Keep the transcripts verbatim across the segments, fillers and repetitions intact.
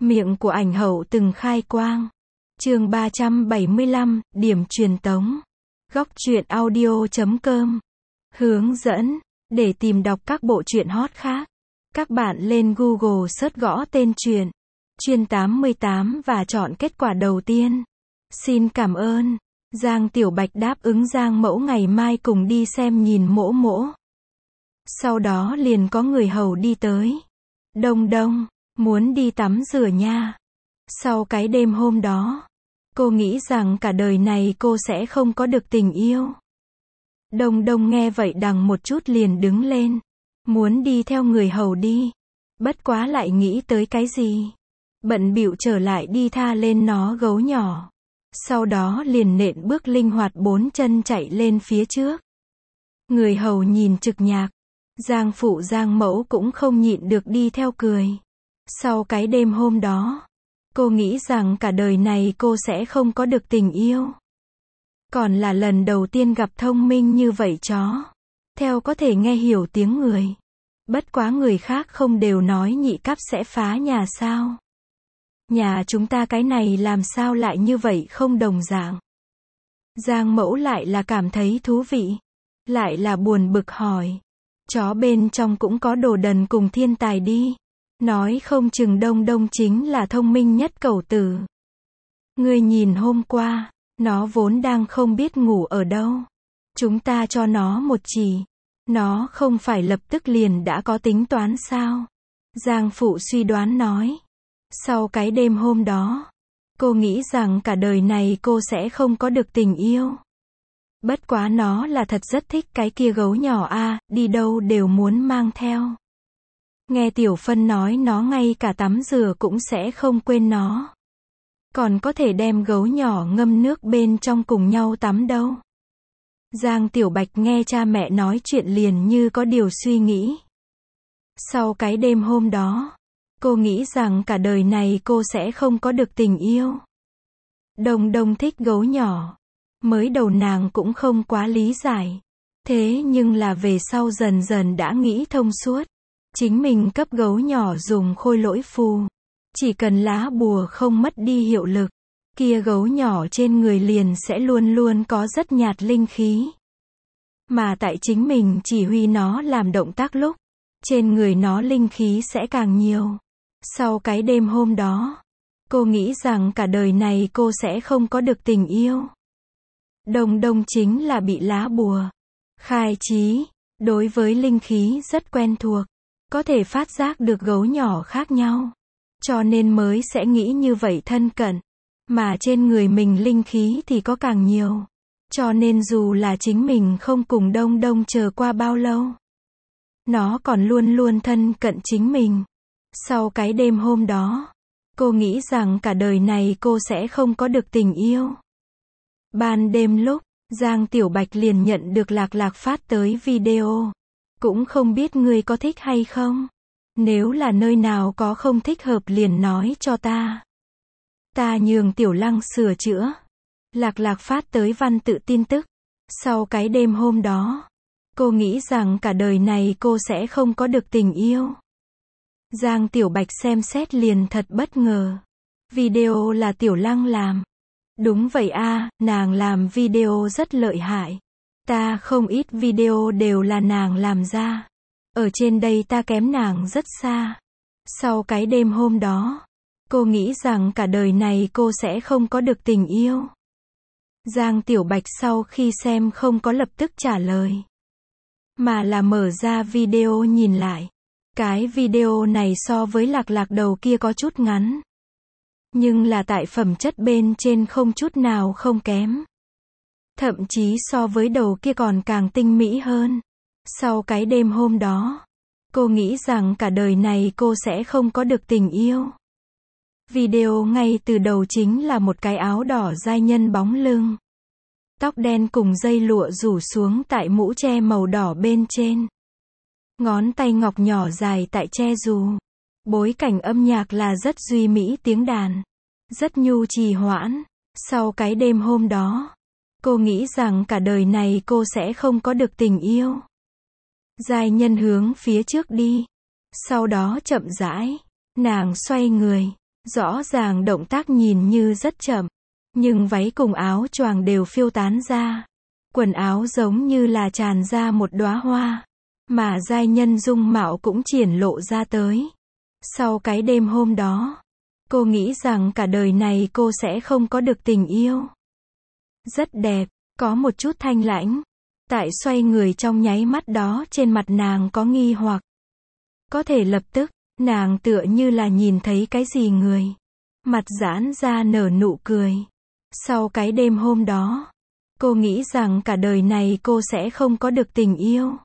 Miệng của ảnh hậu từng khai quang. Chương ba trăm bảy mươi lăm, điểm truyền tống. Góc truyện audio chấm com. Hướng dẫn. Để tìm đọc các bộ truyện hot khác, các bạn lên Google search gõ tên truyện Chuyên tám mươi tám và chọn kết quả đầu tiên. Xin cảm ơn. Giang Tiểu Bạch đáp ứng Giang Mẫu ngày mai cùng đi xem nhìn mỗ mỗ. Sau đó liền có người hầu đi tới. Đông đông, muốn đi tắm rửa nha. Sau cái đêm hôm đó, cô nghĩ rằng cả đời này cô sẽ không có được tình yêu. Đông đông nghe vậy đằng một chút liền đứng lên. Muốn đi theo người hầu đi. Bất quá lại nghĩ tới cái gì. Bận bịu trở lại đi tha lên nó gấu nhỏ. Sau đó liền nện bước linh hoạt bốn chân chạy lên phía trước. Người hầu nhìn trực nhạc. Giang phụ Giang Mẫu cũng không nhịn được đi theo cười. Sau cái đêm hôm đó, cô nghĩ rằng cả đời này cô sẽ không có được tình yêu. Còn là lần đầu tiên gặp thông minh như vậy chó. Theo có thể nghe hiểu tiếng người. Bất quá người khác không đều nói nhị cắp sẽ phá nhà sao. Nhà chúng ta cái này làm sao lại như vậy không đồng dạng. Giang Mẫu lại là cảm thấy thú vị. Lại là buồn bực hỏi. Chó bên trong cũng có đồ đần cùng thiên tài đi. Nói không chừng đông đông chính là thông minh nhất cẩu tử. Ngươi nhìn hôm qua, nó vốn đang không biết ngủ ở đâu. Chúng ta cho nó một chỉ. Nó không phải lập tức liền đã có tính toán sao? Giang phụ suy đoán nói. Sau cái đêm hôm đó, cô nghĩ rằng cả đời này cô sẽ không có được tình yêu. Bất quá nó là thật rất thích cái kia gấu nhỏ a, à, đi đâu đều muốn mang theo. Nghe Tiểu Phân nói nó ngay cả tắm rửa cũng sẽ không quên nó. Còn có thể đem gấu nhỏ ngâm nước bên trong cùng nhau tắm đâu. Giang Tiểu Bạch nghe cha mẹ nói chuyện liền như có điều suy nghĩ. Sau cái đêm hôm đó, cô nghĩ rằng cả đời này cô sẽ không có được tình yêu. Đông đông thích gấu nhỏ. Mới đầu nàng cũng không quá lý giải. Thế nhưng là về sau dần dần đã nghĩ thông suốt. Chính mình cấp gấu nhỏ dùng khôi lỗi phù. Chỉ cần lá bùa không mất đi hiệu lực, kia gấu nhỏ trên người liền sẽ luôn luôn có rất nhạt linh khí. Mà tại chính mình chỉ huy nó làm động tác lúc, trên người nó linh khí sẽ càng nhiều. Sau cái đêm hôm đó, cô nghĩ rằng cả đời này cô sẽ không có được tình yêu. Đông đông chính là bị lá bùa khai trí, đối với linh khí rất quen thuộc, có thể phát giác được gấu nhỏ khác nhau, cho nên mới sẽ nghĩ như vậy thân cận, mà trên người mình linh khí thì có càng nhiều, cho nên dù là chính mình không cùng đông đông chờ qua bao lâu, nó còn luôn luôn thân cận chính mình. Sau cái đêm hôm đó, cô nghĩ rằng cả đời này cô sẽ không có được tình yêu. Ban đêm lúc, Giang Tiểu Bạch liền nhận được Lạc Lạc phát tới video. Cũng không biết ngươi có thích hay không? Nếu là nơi nào có không thích hợp liền nói cho ta. Ta nhường Tiểu Lăng sửa chữa. Lạc Lạc phát tới văn tự tin tức. Sau cái đêm hôm đó, cô nghĩ rằng cả đời này cô sẽ không có được tình yêu. Giang Tiểu Bạch xem xét liền thật bất ngờ. Video là Tiểu Lăng làm. Đúng vậy a, à, nàng làm video rất lợi hại. Ta không ít video đều là nàng làm ra. Ở trên đây ta kém nàng rất xa. Sau cái đêm hôm đó, cô nghĩ rằng cả đời này cô sẽ không có được tình yêu. Giang Tiểu Bạch sau khi xem không có lập tức trả lời, mà là mở ra video nhìn lại. Cái video này so với Lạc Lạc đầu kia có chút ngắn. Nhưng là tại phẩm chất bên trên không chút nào không kém. Thậm chí so với đầu kia còn càng tinh mỹ hơn. Sau cái đêm hôm đó, cô nghĩ rằng cả đời này cô sẽ không có được tình yêu. Video ngay từ đầu chính là một cái áo đỏ giai nhân bóng lưng. Tóc đen cùng dây lụa rủ xuống tại mũ che màu đỏ bên trên. Ngón tay ngọc nhỏ dài tại che dù. Bối cảnh âm nhạc là rất duy mỹ tiếng đàn. Rất nhu trì hoãn. Sau cái đêm hôm đó, cô nghĩ rằng cả đời này cô sẽ không có được tình yêu. Giai nhân hướng phía trước đi. Sau đó chậm rãi, nàng xoay người. Rõ ràng động tác nhìn như rất chậm, nhưng váy cùng áo choàng đều phiêu tán ra. Quần áo giống như là tràn ra một đóa hoa, mà giai nhân dung mạo cũng triển lộ ra tới. Sau cái đêm hôm đó, cô nghĩ rằng cả đời này cô sẽ không có được tình yêu. Rất đẹp, có một chút thanh lãnh. Tại xoay người trong nháy mắt đó trên mặt nàng có nghi hoặc. Có thể lập tức, nàng tựa như là nhìn thấy cái gì người. Mặt giãn ra nở nụ cười. Sau cái đêm hôm đó, cô nghĩ rằng cả đời này cô sẽ không có được tình yêu.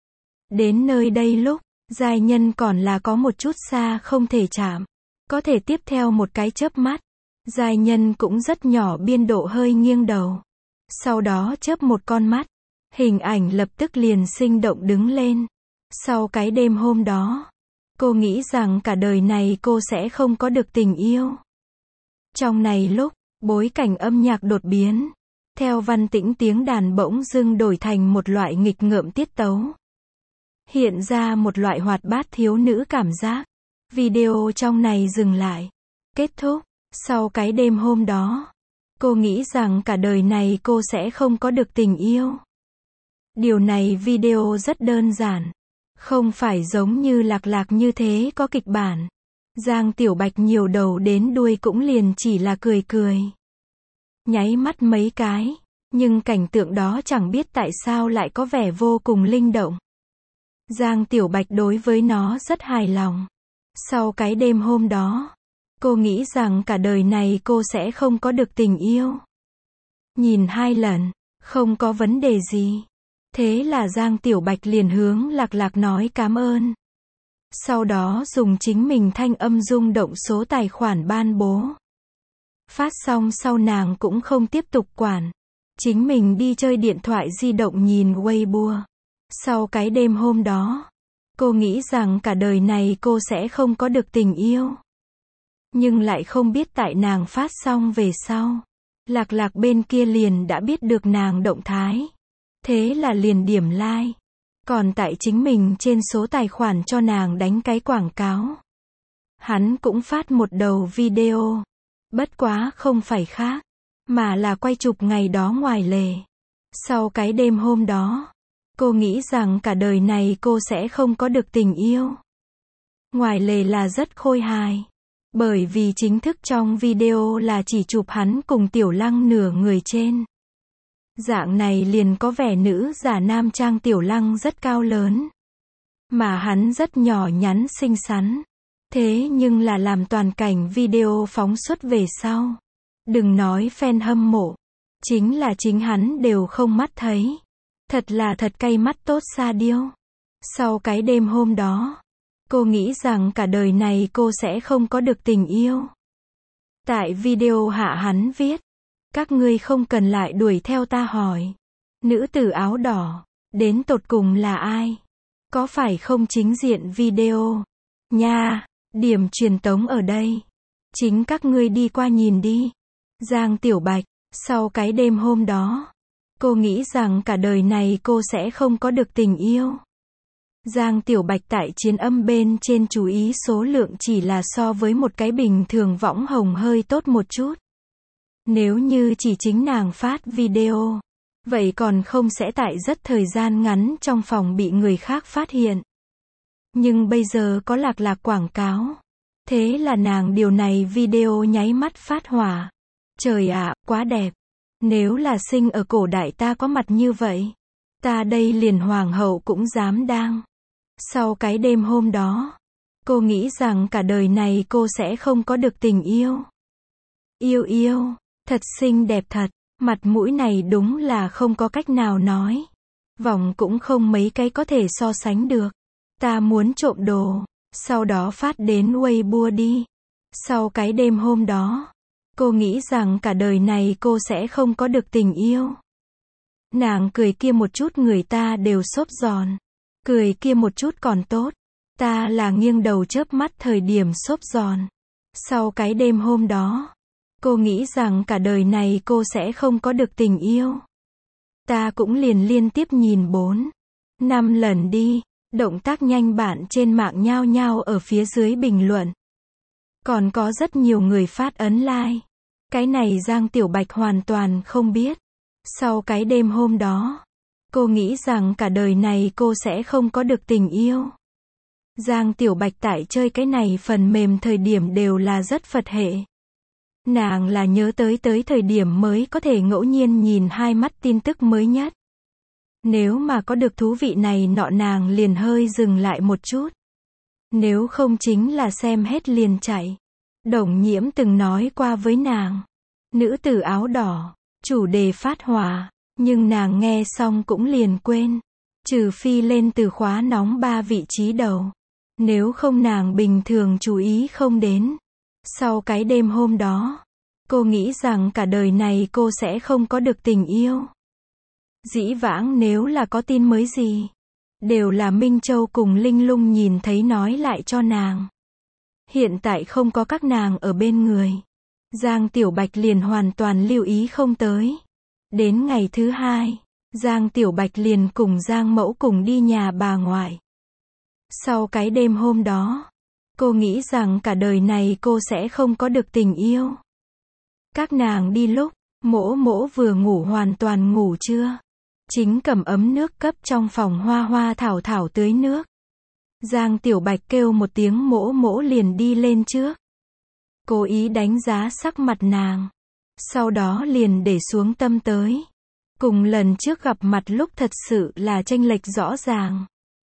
Đến nơi đây lúc, giai nhân còn là có một chút xa không thể chạm. Có thể tiếp theo một cái chớp mắt, giai nhân cũng rất nhỏ biên độ hơi nghiêng đầu. Sau đó chớp một con mắt, hình ảnh lập tức liền sinh động đứng lên. Sau cái đêm hôm đó, cô nghĩ rằng cả đời này cô sẽ không có được tình yêu. Trong này lúc, bối cảnh âm nhạc đột biến. Theo văn tĩnh tiếng đàn bỗng dưng đổi thành một loại nghịch ngợm tiết tấu. Hiện ra một loại hoạt bát thiếu nữ cảm giác. Video trong này dừng lại. Kết thúc. Sau cái đêm hôm đó, cô nghĩ rằng cả đời này cô sẽ không có được tình yêu. Điều này video rất đơn giản. Không phải giống như Lạc Lạc như thế có kịch bản. Giang Tiểu Bạch nhiều đầu đến đuôi cũng liền chỉ là cười cười. Nháy mắt mấy cái. Nhưng cảnh tượng đó chẳng biết tại sao lại có vẻ vô cùng linh động. Giang Tiểu Bạch đối với nó rất hài lòng. Sau cái đêm hôm đó, cô nghĩ rằng cả đời này cô sẽ không có được tình yêu. Nhìn hai lần, không có vấn đề gì. Thế là Giang Tiểu Bạch liền hướng Lạc Lạc nói cảm ơn. Sau đó dùng chính mình thanh âm rung động số tài khoản ban bố. Phát xong sau nàng cũng không tiếp tục quản. Chính mình đi chơi điện thoại di động nhìn Weibo. Sau cái đêm hôm đó, cô nghĩ rằng cả đời này cô sẽ không có được tình yêu. Nhưng lại không biết tại nàng phát xong về sau. Lạc Lạc bên kia liền đã biết được nàng động thái. Thế là liền điểm like. Còn tại chính mình trên số tài khoản cho nàng đánh cái quảng cáo. Hắn cũng phát một đầu video. Bất quá không phải khác, mà là quay chụp ngày đó ngoài lề. Sau cái đêm hôm đó, cô nghĩ rằng cả đời này cô sẽ không có được tình yêu. Ngoài lề là rất khôi hài. Bởi vì chính thức trong video là chỉ chụp hắn cùng Tiểu Lăng nửa người trên. Dạng này liền có vẻ nữ giả nam trang Tiểu Lăng rất cao lớn. Mà hắn rất nhỏ nhắn xinh xắn. Thế nhưng là làm toàn cảnh video phóng xuất về sau. Đừng nói fan hâm mộ. Chính là chính hắn đều không mắt thấy. Thật là thật cay mắt tốt xa điêu. Sau cái đêm hôm đó, cô nghĩ rằng cả đời này cô sẽ không có được tình yêu. Tại video hạ hắn viết. Các ngươi không cần lại đuổi theo ta hỏi. Nữ tử áo đỏ, đến tột cùng là ai? Có phải không chính diện video? Nha, điểm truyền tống ở đây. Chính các ngươi đi qua nhìn đi. Giang Tiểu Bạch, sau cái đêm hôm đó, cô nghĩ rằng cả đời này cô sẽ không có được tình yêu. Giang Tiểu Bạch tại chiến âm bên trên chú ý số lượng chỉ là so với một cái bình thường võng hồng hơi tốt một chút. Nếu như chỉ chính nàng phát video, vậy còn không sẽ tại rất thời gian ngắn trong phòng bị người khác phát hiện. Nhưng bây giờ có Lạc Lạc quảng cáo. Thế là nàng điều này video nháy mắt phát hỏa. Trời ạ, quá đẹp. Nếu là sinh ở cổ đại ta có mặt như vậy. Ta đây liền hoàng hậu cũng dám đang. Sau cái đêm hôm đó, cô nghĩ rằng cả đời này cô sẽ không có được tình yêu. Yêu yêu, thật xinh đẹp thật, mặt mũi này đúng là không có cách nào nói. Vòng cũng không mấy cái có thể so sánh được. Ta muốn trộm đồ, sau đó phát đến Weibo đi. Sau cái đêm hôm đó, cô nghĩ rằng cả đời này cô sẽ không có được tình yêu. Nàng cười kia một chút người ta đều xốp giòn. Cười kia một chút còn tốt. Ta là nghiêng đầu chớp mắt thời điểm xốp giòn. Sau cái đêm hôm đó, cô nghĩ rằng cả đời này cô sẽ không có được tình yêu. Ta cũng liền liên tiếp nhìn bốn, năm lần đi. Động tác nhanh bạn trên mạng nhao nhao ở phía dưới bình luận. Còn có rất nhiều người phát ấn like. Cái này Giang Tiểu Bạch hoàn toàn không biết. Sau cái đêm hôm đó, cô nghĩ rằng cả đời này cô sẽ không có được tình yêu. Giang Tiểu Bạch tại chơi cái này phần mềm thời điểm đều là rất Phật hệ. Nàng là nhớ tới tới thời điểm mới có thể ngẫu nhiên nhìn hai mắt tin tức mới nhất. Nếu mà có được thú vị này nọ nàng liền hơi dừng lại một chút. Nếu không chính là xem hết liền chạy. Đồng Nhiễm từng nói qua với nàng. Nữ tử áo đỏ, chủ đề phát hỏa, nhưng nàng nghe xong cũng liền quên. Trừ phi lên từ khóa nóng ba vị trí đầu. Nếu không nàng bình thường chú ý không đến. Sau cái đêm hôm đó, cô nghĩ rằng cả đời này cô sẽ không có được tình yêu. Dĩ vãng nếu là có tin mới gì, đều là Minh Châu cùng Linh Lung nhìn thấy nói lại cho nàng. Hiện tại không có các nàng ở bên người. Giang Tiểu Bạch liền hoàn toàn lưu ý không tới. Đến ngày thứ hai, Giang Tiểu Bạch liền cùng Giang Mẫu cùng đi nhà bà ngoại. Sau cái đêm hôm đó, cô nghĩ rằng cả đời này cô sẽ không có được tình yêu. Các nàng đi lúc, Mỗ Mỗ vừa ngủ hoàn toàn ngủ trưa. Chính cầm ấm nước cấp trong phòng Hoa Hoa Thảo Thảo tưới nước. Giang Tiểu Bạch kêu một tiếng Mỗ Mỗ liền đi lên trước. Cố ý đánh giá sắc mặt nàng. Sau đó liền để xuống tâm tới. Cùng lần trước gặp mặt lúc thật sự là chênh lệch rõ ràng.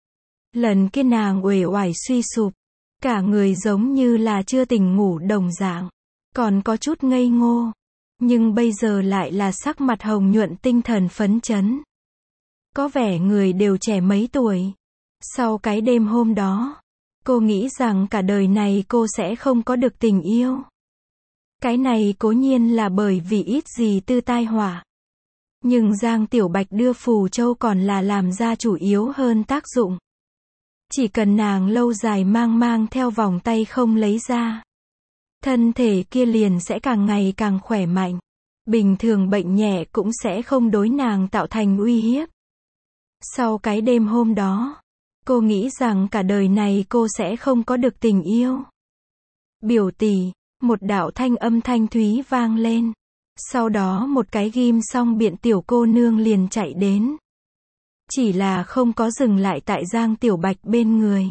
Lần kia nàng uể oải suy sụp. Cả người giống như là chưa tỉnh ngủ đồng dạng. Còn có chút ngây ngô. Nhưng bây giờ lại là sắc mặt hồng nhuận tinh thần phấn chấn. Có vẻ người đều trẻ mấy tuổi. Sau cái đêm hôm đó, cô nghĩ rằng cả đời này cô sẽ không có được tình yêu. Cái này cố nhiên là bởi vì ít gì tư tai họa. Nhưng Giang Tiểu Bạch đưa phù châu còn là làm ra chủ yếu hơn tác dụng. Chỉ cần nàng lâu dài mang mang theo vòng tay không lấy ra, thân thể kia liền sẽ càng ngày càng khỏe mạnh. Bình thường bệnh nhẹ cũng sẽ không đối nàng tạo thành uy hiếp. Sau cái đêm hôm đó, cô nghĩ rằng cả đời này cô sẽ không có được tình yêu. Biểu tỷ, một đạo thanh âm thanh thúy vang lên. Sau đó một cái ghim xong biện tiểu cô nương liền chạy đến. Chỉ là không có dừng lại tại Giang Tiểu Bạch bên người.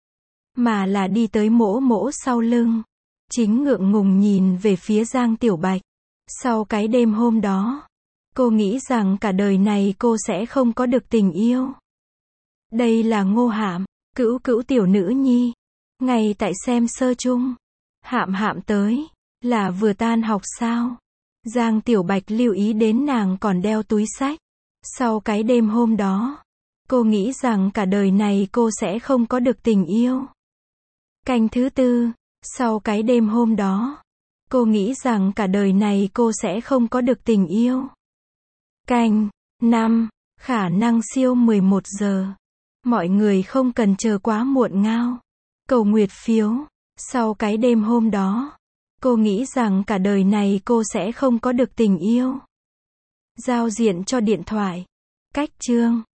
Mà là đi tới Mỗ Mỗ sau lưng. Chính ngượng ngùng nhìn về phía Giang Tiểu Bạch. Sau cái đêm hôm đó, cô nghĩ rằng cả đời này cô sẽ không có được tình yêu. Đây là Ngô Hạm, cữu cữu tiểu nữ nhi. Ngay tại xem sơ chung. Hạm Hạm tới, là vừa tan học sao? Giang Tiểu Bạch lưu ý đến nàng còn đeo túi xách. Sau cái đêm hôm đó, cô nghĩ rằng cả đời này cô sẽ không có được tình yêu. Canh thứ tư, sau cái đêm hôm đó, cô nghĩ rằng cả đời này cô sẽ không có được tình yêu. Canh năm, khả năng siêu mười một giờ. Mọi người không cần chờ quá muộn ngao. Cầu nguyệt phiếu. Sau cái đêm hôm đó, cô nghĩ rằng cả đời này cô sẽ không có được tình yêu. Giao diện cho điện thoại. Cách chương.